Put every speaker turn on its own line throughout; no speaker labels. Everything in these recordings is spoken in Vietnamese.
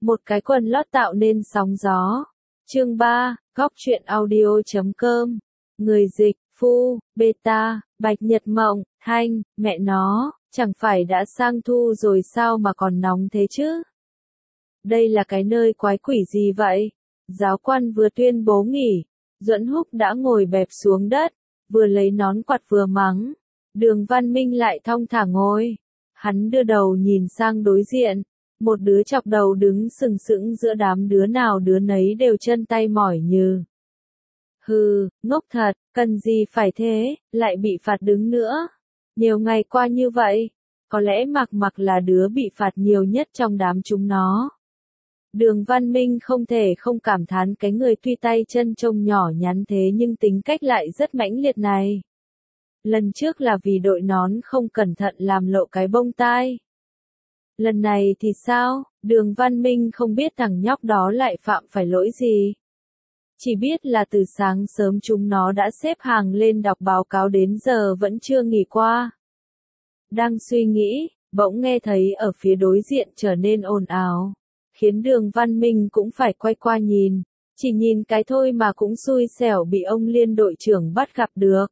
Một cái quần lót tạo nên sóng gió. Chương 3, Góc truyện audio.com. Người dịch, Phu, Beta, Bạch Nhật Mộng, Thanh, mẹ nó, chẳng phải đã sang thu rồi sao mà còn nóng thế chứ? Đây là cái nơi quái quỷ gì vậy? Giáo quan vừa tuyên bố nghỉ, Duẫn Húc đã ngồi bẹp xuống đất, vừa lấy nón quạt vừa mắng. Đường Văn Minh lại thong thả ngồi. Hắn đưa đầu nhìn sang đối diện. Một đứa chọc đầu đứng sừng sững giữa đám đứa nào đứa nấy đều chân tay mỏi nhừ. Hừ, ngốc thật, cần gì phải thế, lại bị phạt đứng nữa. Nhiều ngày qua như vậy, có lẽ Mặc là đứa bị phạt nhiều nhất trong đám chúng nó. Đường Văn Minh không thể không cảm thán cái người tuy tay chân trông nhỏ nhắn thế nhưng tính cách lại rất mãnh liệt này. Lần trước là vì đội nón không cẩn thận làm lộ cái bông tai. Lần này thì sao? Đường Văn Minh không biết thằng nhóc đó lại phạm phải lỗi gì. Chỉ biết là từ sáng sớm chúng nó đã xếp hàng lên đọc báo cáo đến giờ vẫn chưa nghỉ qua. Đang suy nghĩ, bỗng nghe thấy ở phía đối diện trở nên ồn ào, khiến Đường Văn Minh cũng phải quay qua nhìn. Chỉ nhìn cái thôi mà cũng xui xẻo bị ông Liên đội trưởng bắt gặp được.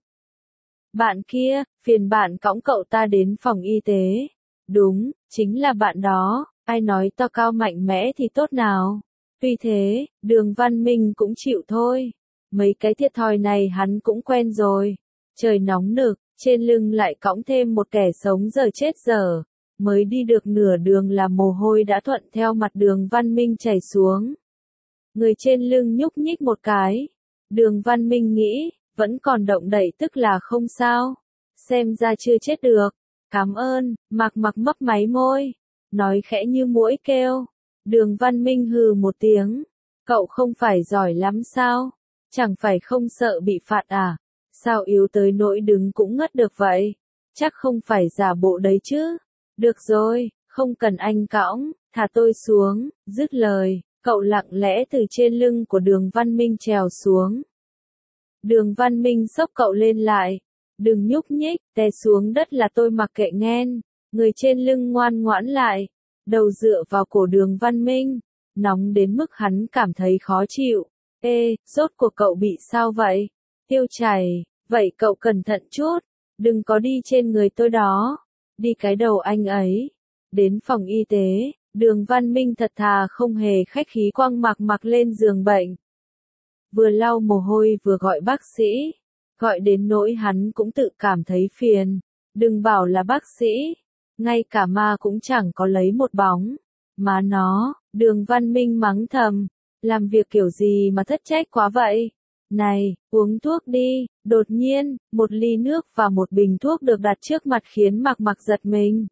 Bạn kia, phiền bạn cõng cậu ta đến phòng y tế. Đúng, chính là bạn đó, ai nói to cao mạnh mẽ thì tốt nào. Tuy thế, Đường Văn Minh cũng chịu thôi. Mấy cái thiệt thòi này hắn cũng quen rồi. Trời nóng nực, trên lưng lại cõng thêm một kẻ sống giờ chết dở. Mới đi được nửa đường là mồ hôi đã thuận theo mặt Đường Văn Minh chảy xuống. Người trên lưng nhúc nhích một cái. Đường Văn Minh nghĩ, vẫn còn động đậy tức là không sao. Xem ra chưa chết được. Cảm ơn, Mặc mấp máy môi. Nói khẽ như muỗi kêu. Đường Văn Minh hừ một tiếng. Cậu không phải giỏi lắm sao? Chẳng phải không sợ bị phạt à? Sao yếu tới nỗi đứng cũng ngất được vậy? Chắc không phải giả bộ đấy chứ? Được rồi, không cần anh cõng, thả tôi xuống. Dứt lời, cậu lặng lẽ từ trên lưng của Đường Văn Minh trèo xuống. Đường Văn Minh xốc cậu lên lại. Đừng nhúc nhích, té xuống đất là tôi mặc kệ nghen. Người trên lưng ngoan ngoãn lại. Đầu dựa vào cổ Đường Văn Minh. Nóng đến mức hắn cảm thấy khó chịu. Ê, rốt cuộc cậu bị sao vậy? Tiêu chảy, vậy cậu cẩn thận chút. Đừng có đi trên người tôi đó. Đi cái đầu anh ấy. Đến phòng y tế, Đường Văn Minh thật thà không hề khách khí quăng Mặc lên giường bệnh. Vừa lau mồ hôi vừa gọi bác sĩ. Gọi đến nỗi hắn cũng tự cảm thấy phiền. Đừng bảo là bác sĩ. Ngay cả ma cũng chẳng có lấy một bóng. Má nó, Đường Văn Minh mắng thầm. Làm việc kiểu gì mà thất trách quá vậy? Này, uống thuốc đi. Đột nhiên, một ly nước và một bình thuốc được đặt trước mặt khiến Mặc giật mình.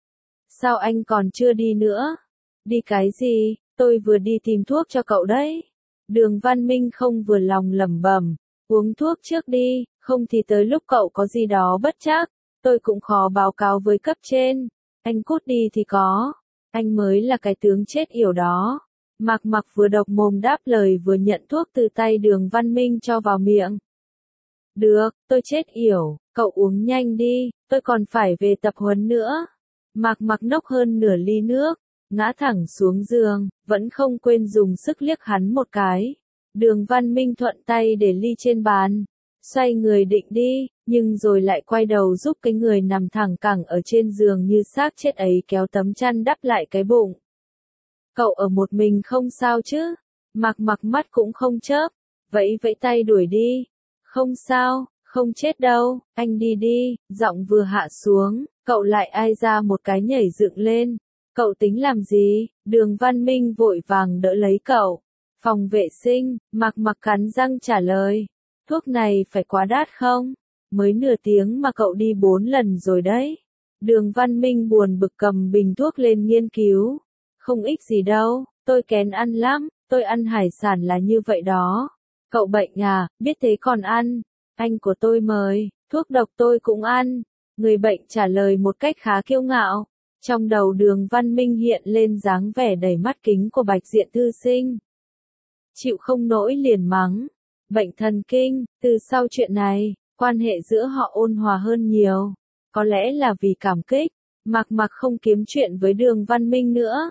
Sao anh còn chưa đi nữa? Đi cái gì? Tôi vừa đi tìm thuốc cho cậu đấy. Đường Văn Minh không vừa lòng lẩm bẩm. Uống thuốc trước đi, không thì tới lúc cậu có gì đó bất trắc, tôi cũng khó báo cáo với cấp trên. Anh cút đi thì có. Anh mới là cái tướng chết yểu đó. Mặc vừa độc mồm đáp lời vừa nhận thuốc từ tay Đường Văn Minh cho vào miệng. Được, tôi chết yểu, cậu uống nhanh đi, tôi còn phải về tập huấn nữa. Mặc nốc hơn nửa ly nước, ngã thẳng xuống giường, vẫn không quên dùng sức liếc hắn một cái. Đường Văn Minh thuận tay để ly trên bàn, xoay người định đi, nhưng rồi lại quay đầu giúp cái người nằm thẳng cẳng ở trên giường như xác chết ấy kéo tấm chăn đắp lại cái bụng. Cậu ở một mình không sao chứ? Mặc mắt cũng không chớp, vẫy tay đuổi đi. Không sao, không chết đâu, anh đi đi. Giọng vừa hạ xuống, cậu lại ai ra một cái nhảy dựng lên. Cậu tính làm gì? Đường Văn Minh vội vàng đỡ lấy cậu. Phòng vệ sinh, Mặc cắn răng trả lời. Thuốc này phải quá đắt không? Mới nửa tiếng mà cậu đi 4 lần rồi đấy. Đường Văn Minh buồn bực cầm bình thuốc lên nghiên cứu. Không ích gì đâu, tôi kén ăn lắm, tôi ăn hải sản là như vậy đó. Cậu bệnh à, biết thế còn ăn. Anh của tôi mời, thuốc độc tôi cũng ăn. Người bệnh trả lời một cách khá kiêu ngạo. Trong đầu Đường Văn Minh hiện lên dáng vẻ đầy mắt kính của Bạch Diện thư sinh. Chịu không nổi liền mắng. Bệnh thần kinh, từ sau chuyện này, quan hệ giữa họ ôn hòa hơn nhiều. Có lẽ là vì cảm kích, Mặc không kiếm chuyện với Đường Văn Minh nữa.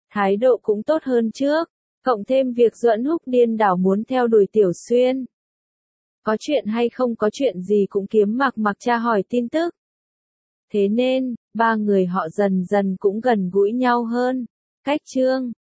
thái độ cũng tốt hơn trước. Cộng thêm việc Duẫn Húc điên đảo muốn theo đuổi Tiểu Xuyên. Có chuyện hay không có chuyện gì cũng kiếm Mạc Mạc tra hỏi tin tức. Thế nên, ba người họ dần dần cũng gần gũi nhau hơn. Cách chương